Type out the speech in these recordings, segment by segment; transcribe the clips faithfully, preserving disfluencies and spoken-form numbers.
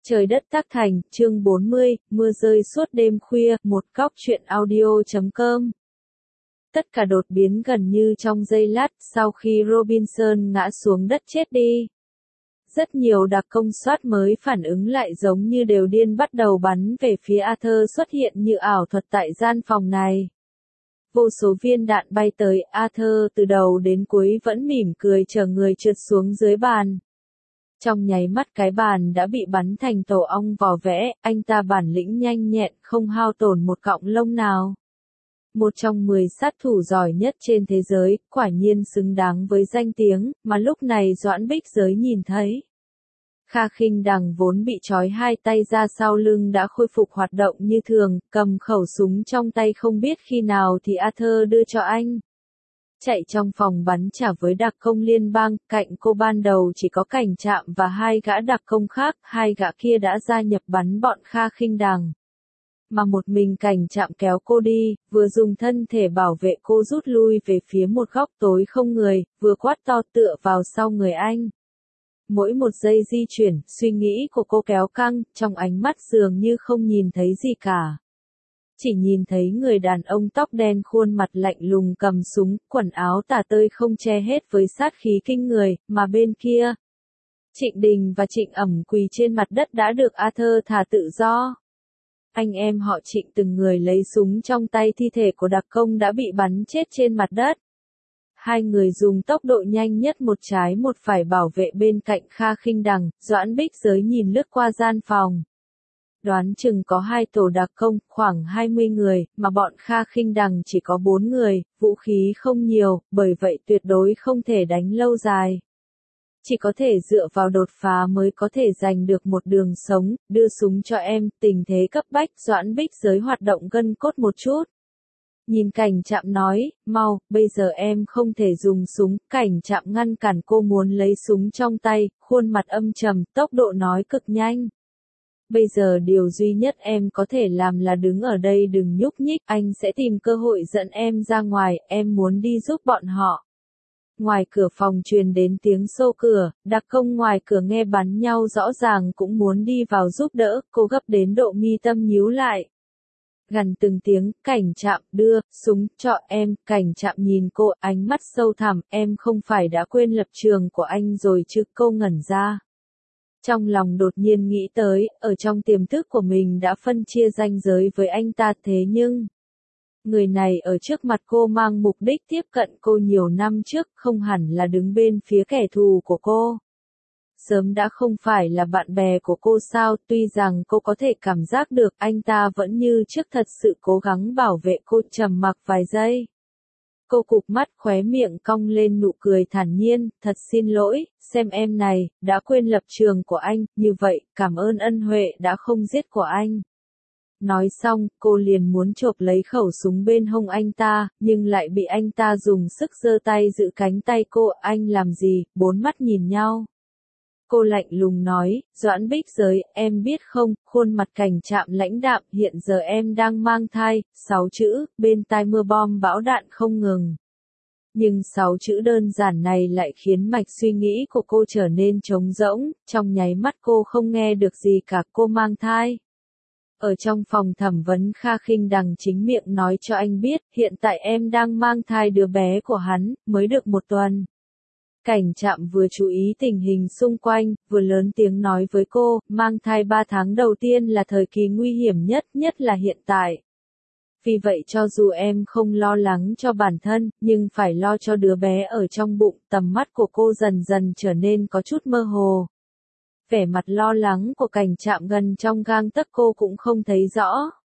Trời đất tác thành, chương bốn mươi, mưa rơi suốt đêm khuya, một góc truyện audio chấm com. Tất cả đột biến gần như trong giây lát, sau khi Robinson ngã xuống đất chết đi. Rất nhiều đặc công soát mới phản ứng lại giống như đều điên bắt đầu bắn về phía Arthur xuất hiện như ảo thuật tại gian phòng này. Vô số viên đạn bay tới, Arthur từ đầu đến cuối vẫn mỉm cười chờ người trượt xuống dưới bàn. Trong nháy mắt cái bàn đã bị bắn thành tổ ong vò vẽ, anh ta bản lĩnh nhanh nhẹn, không hao tổn một cọng lông nào. Một trong mười sát thủ giỏi nhất trên thế giới, quả nhiên xứng đáng với danh tiếng, mà lúc này Doãn Bích Giới nhìn thấy. Kha Khinh Đằng vốn bị trói hai tay ra sau lưng đã khôi phục hoạt động như thường, cầm khẩu súng trong tay không biết khi nào thì Arthur đưa cho anh. Chạy trong phòng bắn trả với đặc công liên bang, cạnh cô ban đầu chỉ có Cảnh Trạm và hai gã đặc công khác, hai gã kia đã gia nhập bắn bọn Kha Khinh Đằng. Mà một mình Cảnh Trạm kéo cô đi, vừa dùng thân thể bảo vệ cô rút lui về phía một góc tối không người, vừa quát to tựa vào sau người anh. Mỗi một giây di chuyển, suy nghĩ của cô kéo căng, trong ánh mắt dường như không nhìn thấy gì cả. Chỉ nhìn thấy người đàn ông tóc đen khuôn mặt lạnh lùng cầm súng, quần áo tả tơi không che hết với sát khí kinh người, mà bên kia. Trịnh Đình và Trịnh Ẩm quỳ trên mặt đất đã được Arthur thả tự do. Anh em họ Trịnh từng người lấy súng trong tay thi thể của đặc công đã bị bắn chết trên mặt đất. Hai người dùng tốc độ nhanh nhất một trái một phải bảo vệ bên cạnh Kha Khinh Đằng, Doãn Bích Giới nhìn lướt qua gian phòng. Đoán chừng có hai tổ đặc công, khoảng hai mươi người, mà bọn Kha Khinh Đằng chỉ có bốn người, vũ khí không nhiều, bởi vậy tuyệt đối không thể đánh lâu dài. Chỉ có thể dựa vào đột phá mới có thể giành được một đường sống, đưa súng cho em, tình thế cấp bách, Doãn Bích Giới hoạt động gân cốt một chút. Nhìn Cảnh Trạm nói, mau, bây giờ em không thể dùng súng, Cảnh Trạm ngăn cản cô muốn lấy súng trong tay, khuôn mặt âm trầm, tốc độ nói cực nhanh. Bây giờ điều duy nhất em có thể làm là đứng ở đây đừng nhúc nhích, anh sẽ tìm cơ hội dẫn em ra ngoài, em muốn đi giúp bọn họ. Ngoài cửa phòng truyền đến tiếng xô cửa, đặc công ngoài cửa nghe bắn nhau rõ ràng cũng muốn đi vào giúp đỡ, cô gấp đến độ mi tâm nhíu lại. Gần từng tiếng, Cảnh Trạm đưa, súng, cho em, Cảnh Trạm nhìn cô, ánh mắt sâu thẳm, em không phải đã quên lập trường của anh rồi chứ, cô ngẩn ra. Trong lòng đột nhiên nghĩ tới, ở trong tiềm thức của mình đã phân chia ranh giới với anh ta thế nhưng... Người này ở trước mặt cô mang mục đích tiếp cận cô nhiều năm trước, không hẳn là đứng bên phía kẻ thù của cô. Sớm đã không phải là bạn bè của cô sao, tuy rằng cô có thể cảm giác được anh ta vẫn như trước thật sự cố gắng bảo vệ cô, trầm mặc vài giây. Cô cụp mắt khóe miệng cong lên nụ cười thản nhiên, thật xin lỗi, xem em này, đã quên lập trường của anh, như vậy, cảm ơn ân huệ đã không giết của anh. Nói xong, cô liền muốn chộp lấy khẩu súng bên hông anh ta, nhưng lại bị anh ta dùng sức giơ tay giữ cánh tay cô, anh làm gì, bốn mắt nhìn nhau. Cô lạnh lùng nói, Doãn Bích Giới, em biết không, khuôn mặt Cảnh Trạm lãnh đạm, hiện giờ em đang mang thai, sáu chữ, bên tai mưa bom bão đạn không ngừng. Nhưng sáu chữ đơn giản này lại khiến mạch suy nghĩ của cô trở nên trống rỗng, trong nháy mắt cô không nghe được gì cả, cô mang thai. Ở trong phòng thẩm vấn Kha Khinh Đằng chính miệng nói cho anh biết, hiện tại em đang mang thai đứa bé của hắn, mới được một tuần. Cảnh Trạm vừa chú ý tình hình xung quanh, vừa lớn tiếng nói với cô, mang thai ba tháng đầu tiên là thời kỳ nguy hiểm nhất, nhất là hiện tại. Vì vậy cho dù em không lo lắng cho bản thân, nhưng phải lo cho đứa bé ở trong bụng, tầm mắt của cô dần dần trở nên có chút mơ hồ. Vẻ mặt lo lắng của Cảnh Trạm gần trong gang tấc cô cũng không thấy rõ.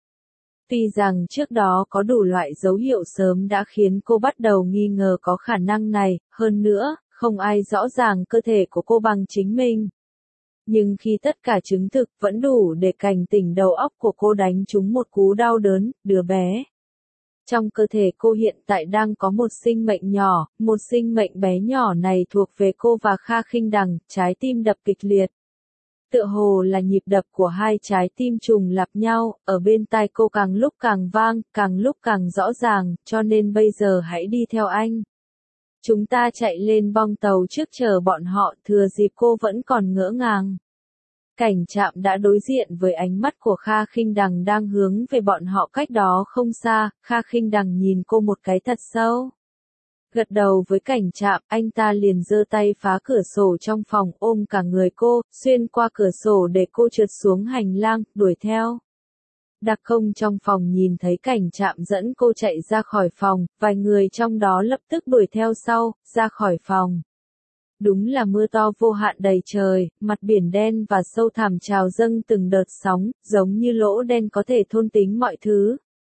Tuy rằng trước đó có đủ loại dấu hiệu sớm đã khiến cô bắt đầu nghi ngờ có khả năng này, hơn nữa, không ai rõ ràng cơ thể của cô bằng chính mình. Nhưng khi tất cả chứng thực vẫn đủ để cảnh tỉnh đầu óc của cô đánh trúng một cú đau đớn, đứa bé. Trong cơ thể cô hiện tại đang có một sinh mệnh nhỏ, một sinh mệnh bé nhỏ này thuộc về cô và Kha Khinh Đằng, trái tim đập kịch liệt. Tựa hồ là nhịp đập của hai trái tim trùng lặp nhau, ở bên tai cô càng lúc càng vang, càng lúc càng rõ ràng, cho nên bây giờ hãy đi theo anh. Chúng ta chạy lên bong tàu trước chờ bọn họ, thừa dịp cô vẫn còn ngỡ ngàng. Cảnh Trạm đã đối diện với ánh mắt của Kha Khinh Đằng đang hướng về bọn họ cách đó không xa, Kha Khinh Đằng nhìn cô một cái thật sâu. Gật đầu với Cảnh Trạm, anh ta liền giơ tay phá cửa sổ trong phòng, ôm cả người cô, xuyên qua cửa sổ để cô trượt xuống hành lang, đuổi theo. Đặc công trong phòng nhìn thấy Cảnh Trạm dẫn cô chạy ra khỏi phòng, vài người trong đó lập tức đuổi theo sau, ra khỏi phòng. Đúng là mưa to vô hạn đầy trời, mặt biển đen và sâu thẳm trào dâng từng đợt sóng, giống như lỗ đen có thể thôn tính mọi thứ.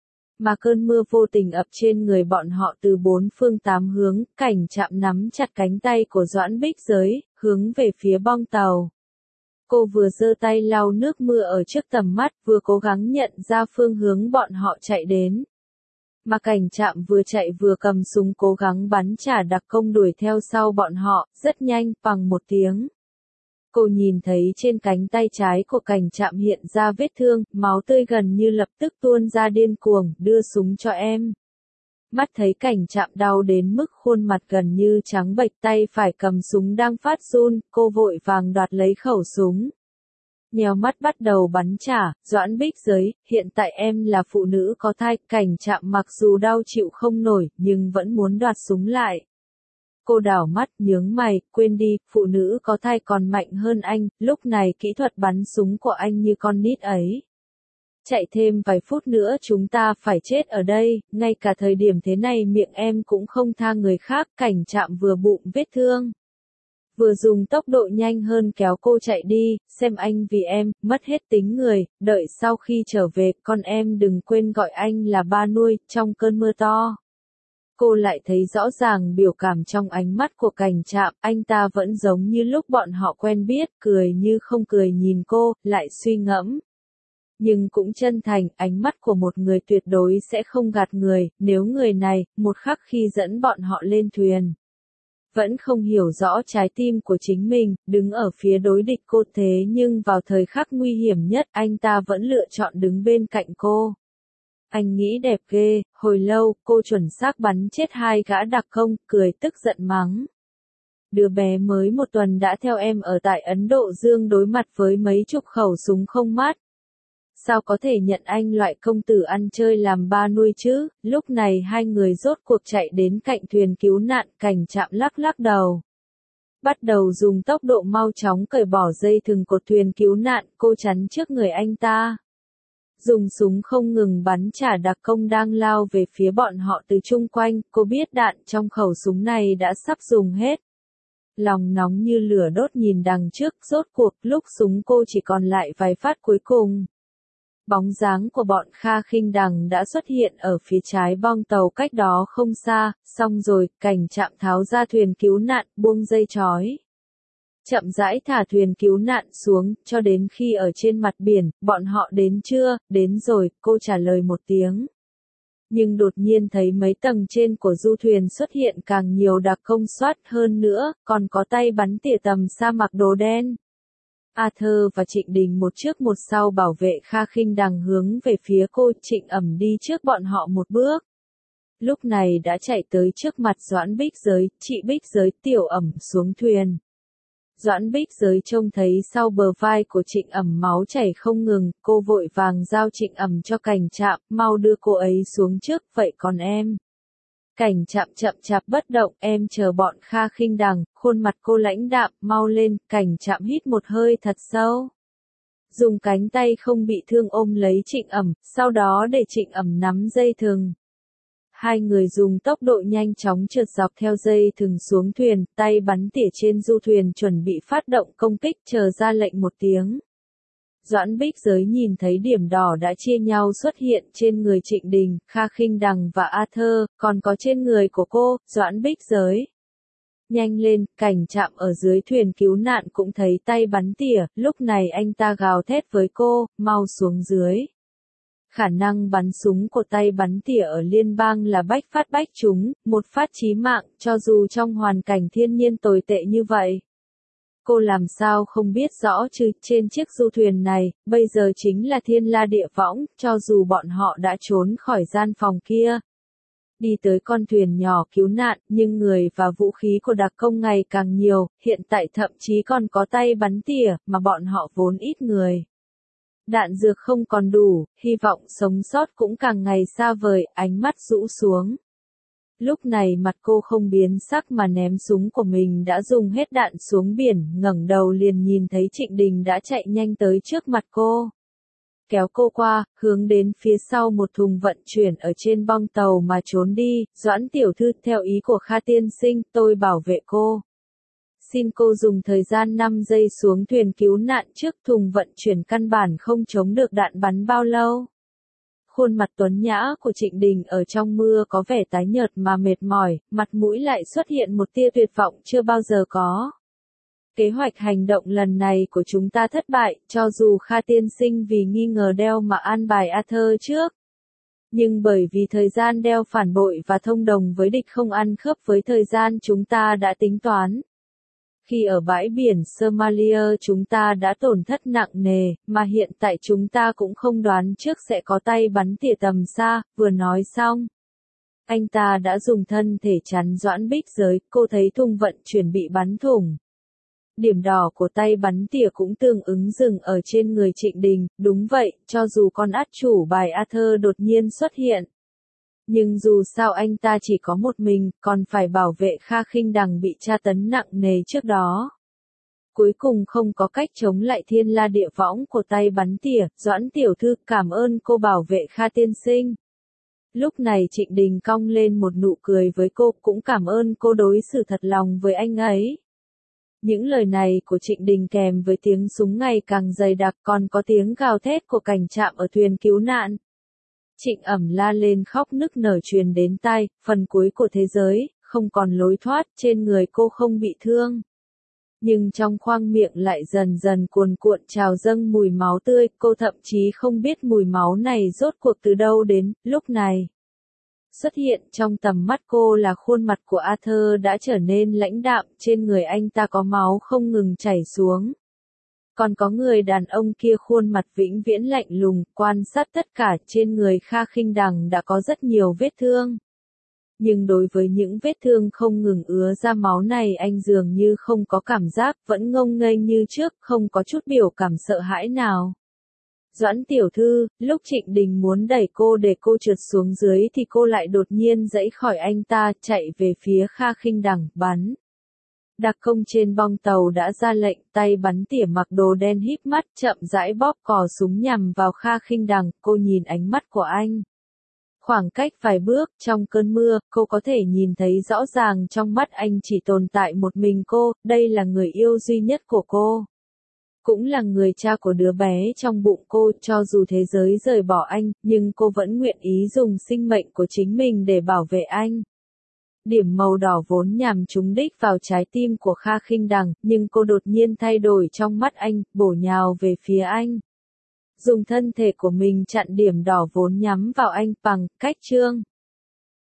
Mà cơn mưa vô tình ập trên người bọn họ từ bốn phương tám hướng, Cảnh Trạm nắm chặt cánh tay của Doãn Bích Giới, hướng về phía bong tàu. Cô vừa giơ tay lau nước mưa ở trước tầm mắt, vừa cố gắng nhận ra phương hướng bọn họ chạy đến. Mà Cảnh Trạm vừa chạy vừa cầm súng cố gắng bắn trả đặc công đuổi theo sau bọn họ, rất nhanh, bằng một tiếng. Cô nhìn thấy trên cánh tay trái của Cảnh Trạm hiện ra vết thương, máu tươi gần như lập tức tuôn ra điên cuồng, đưa súng cho em. Mắt thấy Cảnh Trạm đau đến mức khuôn mặt gần như trắng bệch, tay phải cầm súng đang phát run, cô vội vàng đoạt lấy khẩu súng. Nhèo mắt bắt đầu bắn trả, Doãn Bích Giới, hiện tại em là phụ nữ có thai, Cảnh Trạm mặc dù đau chịu không nổi, nhưng vẫn muốn đoạt súng lại. Cô đảo mắt, nhướng mày, quên đi, phụ nữ có thai còn mạnh hơn anh, lúc này kỹ thuật bắn súng của anh như con nít ấy. Chạy thêm vài phút nữa chúng ta phải chết ở đây, ngay cả thời điểm thế này miệng em cũng không tha người khác, Cảnh Trạm vừa bụng vết thương. Vừa dùng tốc độ nhanh hơn kéo cô chạy đi, xem anh vì em, mất hết tính người, đợi sau khi trở về, con em đừng quên gọi anh là ba nuôi, trong cơn mưa to. Cô lại thấy rõ ràng biểu cảm trong ánh mắt của Cảnh Trạm, anh ta vẫn giống như lúc bọn họ quen biết, cười như không cười nhìn cô, lại suy ngẫm. Nhưng cũng chân thành, ánh mắt của một người tuyệt đối sẽ không gạt người, nếu người này, một khắc khi dẫn bọn họ lên thuyền. Vẫn không hiểu rõ trái tim của chính mình, đứng ở phía đối địch cô thế nhưng vào thời khắc nguy hiểm nhất, anh ta vẫn lựa chọn đứng bên cạnh cô. Anh nghĩ đẹp ghê, hồi lâu, cô chuẩn xác bắn chết hai gã đặc công, cười tức giận mắng. Đứa bé mới một tuần đã theo em ở tại Ấn Độ Dương đối mặt với mấy chục khẩu súng không mát. Sao có thể nhận anh loại công tử ăn chơi làm ba nuôi chứ? Lúc này hai người rốt cuộc chạy đến cạnh thuyền cứu nạn, Cảnh Trạm lắc lắc đầu. Bắt đầu dùng tốc độ mau chóng cởi bỏ dây thừng cột thuyền cứu nạn, cô chắn trước người anh ta. Dùng súng không ngừng bắn trả đặc công đang lao về phía bọn họ từ chung quanh, cô biết đạn trong khẩu súng này đã sắp dùng hết. Lòng nóng như lửa đốt nhìn đằng trước, rốt cuộc lúc súng cô chỉ còn lại vài phát cuối cùng. Bóng dáng của bọn Kha Khinh Đằng đã xuất hiện ở phía trái bong tàu cách đó không xa, xong rồi, Cảnh Trạm tháo ra thuyền cứu nạn, buông dây trói. Chậm rãi thả thuyền cứu nạn xuống, cho đến khi ở trên mặt biển, bọn họ đến chưa, đến rồi, cô trả lời một tiếng. Nhưng đột nhiên thấy mấy tầng trên của du thuyền xuất hiện càng nhiều đặc công soát hơn nữa, còn có tay bắn tỉa tầm xa mặc đồ đen. Arthur và Trịnh Đình một trước một sau bảo vệ Kha Khinh Đằng hướng về phía cô, Trịnh Ẩm đi trước bọn họ một bước. Lúc này đã chạy tới trước mặt Doãn Bích Giới, chị Bích Giới, Tiểu Ẩm xuống thuyền. Doãn Bích Giới trông thấy sau bờ vai của Trịnh Ẩm máu chảy không ngừng, cô vội vàng giao Trịnh Ẩm cho Cảnh Trạm, mau đưa cô ấy xuống trước, vậy còn em? Cảnh Trạm chậm chạp bất động, em chờ bọn Kha Khinh Đằng, khuôn mặt cô lãnh đạm, mau lên, Cảnh Trạm hít một hơi thật sâu. Dùng cánh tay không bị thương ôm lấy Trịnh Ẩm, sau đó để Trịnh Ẩm nắm dây thừng. Hai người dùng tốc độ nhanh chóng trượt dọc theo dây thừng xuống thuyền, tay bắn tỉa trên du thuyền chuẩn bị phát động công kích, chờ ra lệnh một tiếng. Doãn Bích Giới nhìn thấy điểm đỏ đã chia nhau xuất hiện trên người Trịnh Đình, Kha Khinh Đằng và Arthur, còn có trên người của cô, Doãn Bích Giới. Nhanh lên, Cảnh Trạm ở dưới thuyền cứu nạn cũng thấy tay bắn tỉa, lúc này anh ta gào thét với cô, mau xuống dưới. Khả năng bắn súng của tay bắn tỉa ở liên bang là bách phát bách trúng, một phát chí mạng, cho dù trong hoàn cảnh thiên nhiên tồi tệ như vậy. Cô làm sao không biết rõ chứ, trên chiếc du thuyền này, bây giờ chính là thiên la địa võng, cho dù bọn họ đã trốn khỏi gian phòng kia. đi tới con thuyền nhỏ cứu nạn, nhưng người và vũ khí của đặc công ngày càng nhiều, hiện tại thậm chí còn có tay bắn tỉa, mà bọn họ vốn ít người. Đạn dược không còn đủ, hy vọng sống sót cũng càng ngày xa vời, ánh mắt rũ xuống. Lúc này mặt cô không biến sắc mà ném súng của mình đã dùng hết đạn xuống biển, ngẩng đầu liền nhìn thấy Trịnh Đình đã chạy nhanh tới trước mặt cô. Kéo cô qua, hướng đến phía sau một thùng vận chuyển ở trên bong tàu mà trốn đi. Doãn tiểu thư, theo ý của Kha tiên sinh, tôi bảo vệ cô. Xin cô dùng thời gian năm giây xuống thuyền cứu nạn trước, thùng vận chuyển căn bản không chống được đạn bắn bao lâu. Khuôn mặt tuấn nhã của Trịnh Đình ở trong mưa có vẻ tái nhợt mà mệt mỏi, mặt mũi lại xuất hiện một tia tuyệt vọng chưa bao giờ có. Kế hoạch hành động lần này của chúng ta thất bại, cho dù Kha tiên sinh vì nghi ngờ Đeo mà an bài Arthur trước. Nhưng bởi vì thời gian Đeo phản bội và thông đồng với địch không ăn khớp với thời gian chúng ta đã tính toán. Khi ở bãi biển Somalia chúng ta đã tổn thất nặng nề, mà hiện tại chúng ta cũng không đoán trước sẽ có tay bắn tỉa tầm xa, vừa nói xong. Anh ta đã dùng thân thể chắn Doãn Bích Giới, cô thấy thùng vận chuyển bị bắn thủng. Điểm đỏ của tay bắn tỉa cũng tương ứng dừng ở trên người Trịnh Đình, đúng vậy, cho dù con át chủ bài Arthur đột nhiên xuất hiện. Nhưng dù sao anh ta chỉ có một mình, còn phải bảo vệ Kha Khinh Đằng bị tra tấn nặng nề trước đó. Cuối cùng không có cách chống lại thiên la địa võng của tay bắn tỉa, Doãn tiểu thư, cảm ơn cô bảo vệ Kha tiên sinh. Lúc này Trịnh Đình cong lên một nụ cười với cô, cũng cảm ơn cô đối xử thật lòng với anh ấy. Những lời này của Trịnh Đình kèm với tiếng súng ngày càng dày đặc, còn có tiếng gào thét của cảnh trạm ở thuyền cứu nạn. Trịnh Ẩm la lên khóc nức nở truyền đến tai, phần cuối của thế giới, không còn lối thoát, trên người cô không bị thương. Nhưng trong khoang miệng lại dần dần cuồn cuộn trào dâng mùi máu tươi, cô thậm chí không biết mùi máu này rốt cuộc từ đâu đến, lúc này. Xuất hiện trong tầm mắt cô là khuôn mặt của Arthur đã trở nên lãnh đạm, trên người anh ta có máu không ngừng chảy xuống. Còn có người đàn ông kia khuôn mặt vĩnh viễn lạnh lùng, quan sát tất cả, trên người Kha Khinh Đằng đã có rất nhiều vết thương. Nhưng đối với những vết thương không ngừng ứa ra máu này anh dường như không có cảm giác, vẫn ngông nghênh như trước, không có chút biểu cảm sợ hãi nào. Doãn tiểu thư, lúc Trịnh Đình muốn đẩy cô để cô trượt xuống dưới thì cô lại đột nhiên giãy khỏi anh ta, chạy về phía Kha Khinh Đằng, bắn. Đặc công trên bong tàu đã ra lệnh, tay bắn tỉa mặc đồ đen híp mắt, chậm rãi bóp cò súng nhằm vào Kha Khinh Đằng, cô nhìn ánh mắt của anh. Khoảng cách vài bước, trong cơn mưa, cô có thể nhìn thấy rõ ràng trong mắt anh chỉ tồn tại một mình cô, đây là người yêu duy nhất của cô. Cũng là người cha của đứa bé trong bụng cô, cho dù thế giới rời bỏ anh, nhưng cô vẫn nguyện ý dùng sinh mệnh của chính mình để bảo vệ anh. Điểm màu đỏ vốn nhằm trúng đích vào trái tim của Kha Khinh Đằng, nhưng cô đột nhiên thay đổi trong mắt anh, bổ nhào về phía anh. Dùng thân thể của mình chặn điểm đỏ vốn nhắm vào anh, bằng cách trương.